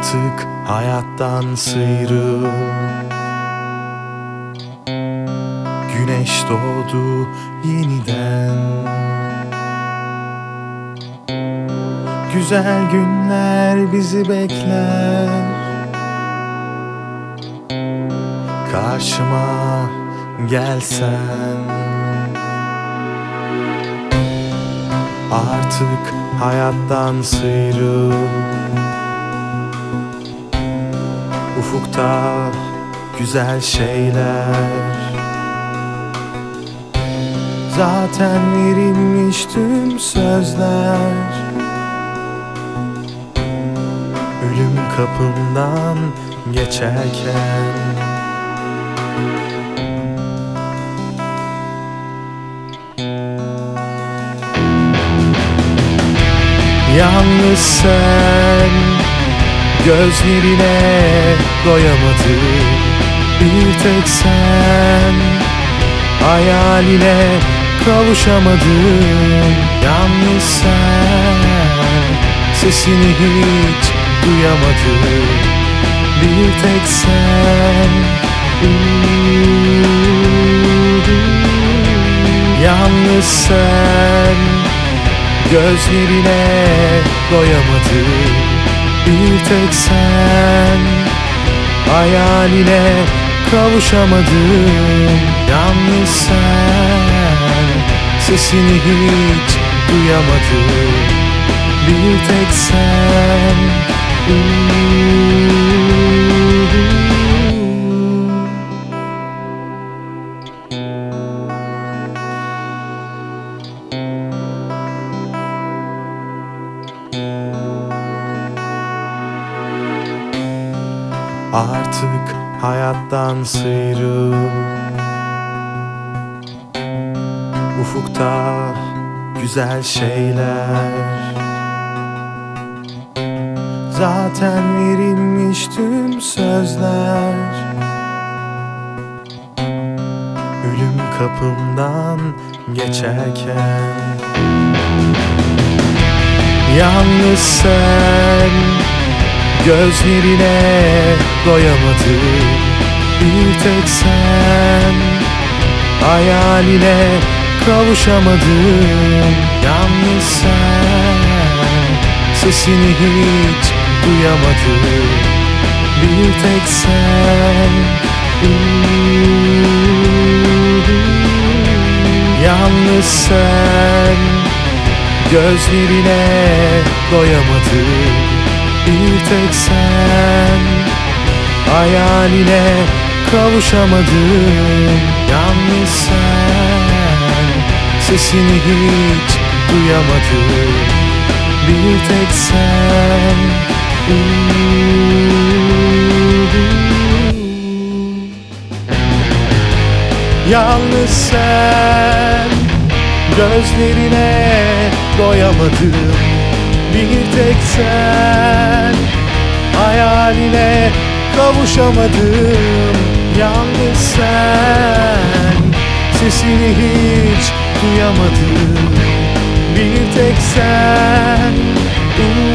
Artık hayattan sıyrıl. Güneş doğdu yeniden. Güzel günler bizi bekler. Karşıma gelsen. Artık hayattan sıyrıl. Ufukta güzel şeyler. Zaten verilmiş tüm sözler. Ölüm kapımdan geçerken. Yalnız sen, gözlerine doyamadım. Bir tek sen, hayaline kavuşamadım. Yalnız sen, sesini hiç duyamadım. Bir tek sen, yalnız sen, gözlerine doyamadım. Bir tek sen, hayaline kavuşamadım. Yalnız sen, sesini hiç duyamadım. Bir tek sen, Artık hayattan sıyrıl. Ufukta güzel şeyler. Zaten verilmiş tüm sözler. Ölüm kapımdan geçerken. Yalnız sen, gözlerine doyamadım. Bir tek sen, hayaline kavuşamadım. Yalnız sen, sesini hiç duyamadım. Bir tek sen, yalnız sen, gözlerine doyamadım. Bir tek sen, hayaline kavuşamadım. Yalnız sen, sesini hiç duyamadım. Bir tek sen, yalnız sen, gözlerine doyamadım. Bir tek sen, hayaline kavuşamadım. Yalnız sen, sesini hiç duyamadım. Bir tek sen,